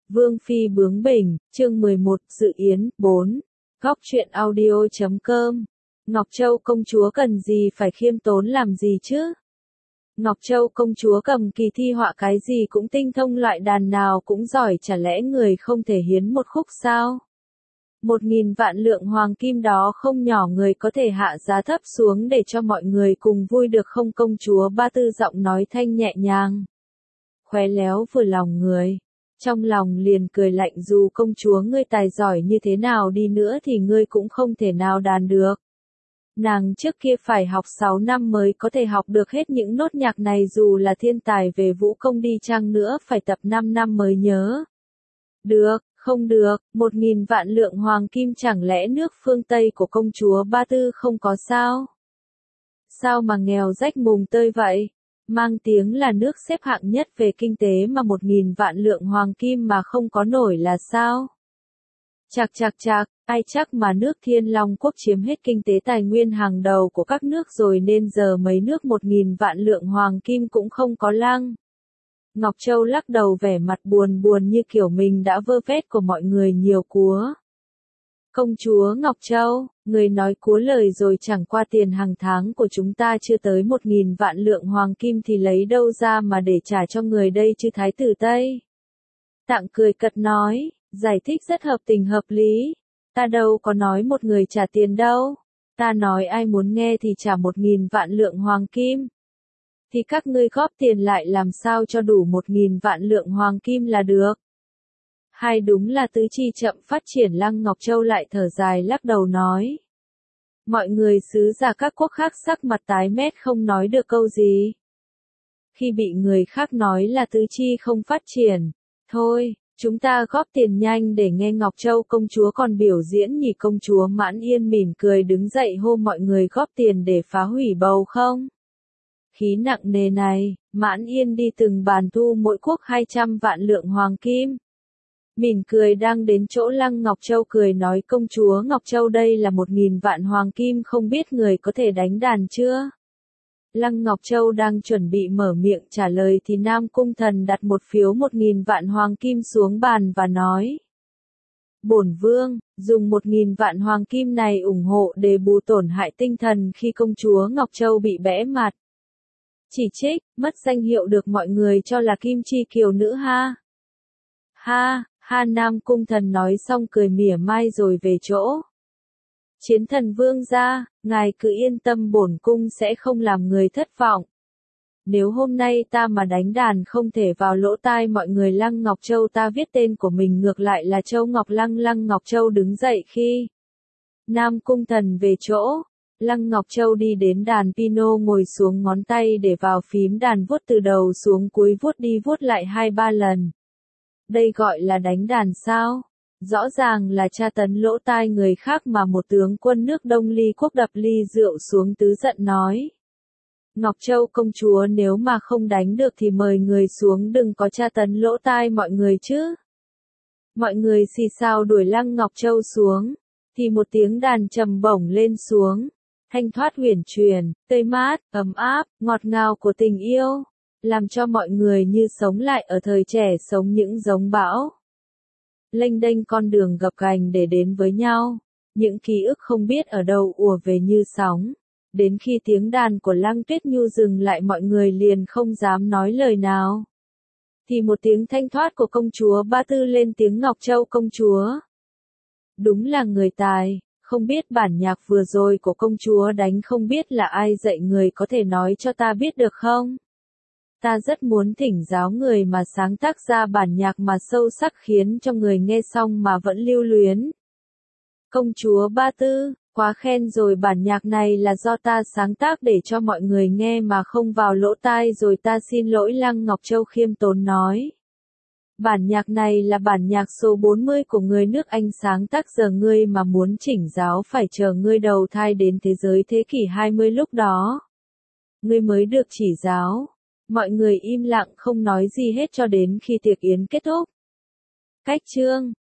Vương Phi bướng bỉnh, chương 11, dự yến, 4. Góc truyện audio.com. Ngọc Châu công chúa cần gì phải khiêm tốn làm gì chứ? Ngọc Châu công chúa cầm kỳ thi họa cái gì cũng tinh thông, loại đàn nào cũng giỏi, chả lẽ người không thể hiến một khúc sao? 1.000 vạn lượng hoàng kim đó không nhỏ, người có thể hạ giá thấp xuống để cho mọi người cùng vui được không? Công chúa Ba Tư giọng nói thanh nhẹ nhàng, khéo léo vừa lòng người. Trong lòng liền cười lạnh, dù công chúa ngươi tài giỏi như thế nào đi nữa thì ngươi cũng không thể nào đàn được. Nàng trước kia phải học 6 năm mới có thể học được hết những nốt nhạc này, dù là thiên tài về vũ công đi chăng nữa phải tập 5 năm mới nhớ. Được, không được, 1.000 vạn lượng hoàng kim chẳng lẽ nước phương Tây của công chúa Ba Tư không có sao? Sao mà nghèo rách mùng tơi vậy? Mang tiếng là nước xếp hạng nhất về kinh tế mà 1.000 vạn lượng hoàng kim mà không có nổi là sao? Chạc, ai chắc mà nước Thiên Long quốc chiếm hết kinh tế tài nguyên hàng đầu của các nước rồi nên giờ mấy nước 1.000 vạn lượng hoàng kim cũng không có lăng. Ngọc Châu lắc đầu, vẻ mặt buồn như kiểu mình đã vơ vét của mọi người nhiều cúa. Công chúa Ngọc Châu, người nói cúa lời rồi, chẳng qua tiền hàng tháng của chúng ta chưa tới 1.000 vạn lượng hoàng kim thì lấy đâu ra mà để trả cho người đây chứ thái tử Tây. Tạng cười cợt nói, giải thích rất hợp tình hợp lý. Ta đâu có nói một người trả tiền đâu. Ta nói ai muốn nghe thì trả 1.000 vạn lượng hoàng kim. Thì các ngươi góp tiền lại làm sao cho đủ 1.000 vạn lượng hoàng kim là được. Hay đúng là tứ chi chậm phát triển. Lăng Ngọc Châu lại thở dài lắc đầu nói. Mọi người sứ giả các quốc khác sắc mặt tái mét không nói được câu gì. Khi bị người khác nói là tứ chi không phát triển. Thôi, chúng ta góp tiền nhanh để nghe Ngọc Châu công chúa còn biểu diễn nhỉ. Công chúa Mãn Yên mỉm cười đứng dậy hô mọi người góp tiền để phá hủy bầu không. Khí nặng nề này, Mãn Yên đi từng bàn thu mỗi quốc 200 vạn lượng hoàng kim. Mỉm cười đang đến chỗ Lăng Ngọc Châu cười nói, công chúa Ngọc Châu đây là 1.000 vạn hoàng kim, không biết người có thể đánh đàn chưa? Lăng Ngọc Châu đang chuẩn bị mở miệng trả lời thì Nam Cung Thần đặt một phiếu 1.000 vạn hoàng kim xuống bàn và nói. Bổn vương, dùng 1.000 vạn hoàng kim này ủng hộ để bù tổn hại tinh thần khi công chúa Ngọc Châu bị bẽ mặt. Chỉ trích, mất danh hiệu được mọi người cho là kim chi kiều nữ ha. Ha, Nam Cung Thần nói xong cười mỉa mai rồi về chỗ. Chiến thần vương gia, ngài cứ yên tâm, bổn cung sẽ không làm người thất vọng. Nếu hôm nay ta mà đánh đàn không thể vào lỗ tai mọi người Lăng Ngọc Châu ta viết tên của mình ngược lại là Châu Ngọc Lăng. Lăng Ngọc Châu đứng dậy khi Nam Cung Thần về chỗ. Lăng Ngọc Châu đi đến đàn piano ngồi xuống, ngón tay để vào phím đàn, vuốt từ đầu xuống cuối, vuốt đi vuốt lại 2-3 lần. Đây gọi là đánh đàn sao? Rõ ràng là tra tấn lỗ tai người khác mà. Một tướng quân nước Đông Ly quốc đập ly rượu xuống tứ giận nói. Ngọc Châu công chúa nếu mà không đánh được thì mời người xuống, đừng có tra tấn lỗ tai mọi người chứ. Mọi người xì xào đuổi Lăng Ngọc Châu xuống. Thì một tiếng đàn trầm bổng lên xuống. Thanh thoát huyền truyền, tươi mát, ấm áp, ngọt ngào của tình yêu. Làm cho mọi người như sống lại ở thời trẻ, sống những giống bão. Lênh đênh con đường gập ghềnh để đến với nhau. Những ký ức không biết ở đâu ùa về như sóng. Đến khi tiếng đàn của Lăng Tuyết Nhu dừng lại, mọi người liền không dám nói lời nào. Thì một tiếng thanh thoát của công chúa Ba Tư lên tiếng, Ngọc Châu công chúa. Đúng là người tài, không biết bản nhạc vừa rồi của công chúa đánh không biết là ai dạy, người có thể nói cho ta biết được không? Ta rất muốn thỉnh giáo người mà sáng tác ra bản nhạc mà sâu sắc khiến cho người nghe xong mà vẫn lưu luyến. Công chúa Ba Tư, quá khen rồi, bản nhạc này là do ta sáng tác để cho mọi người nghe mà không vào lỗ tai rồi, ta xin lỗi. Lăng Ngọc Châu khiêm tốn nói. Bản nhạc này là bản nhạc số 40 của người nước Anh sáng tác, giờ ngươi mà muốn chỉnh giáo phải chờ ngươi đầu thai đến thế giới thế kỷ 20 lúc đó. Ngươi mới được chỉ giáo. Mọi người im lặng không nói gì hết cho đến khi tiệc yến kết thúc. Cách chương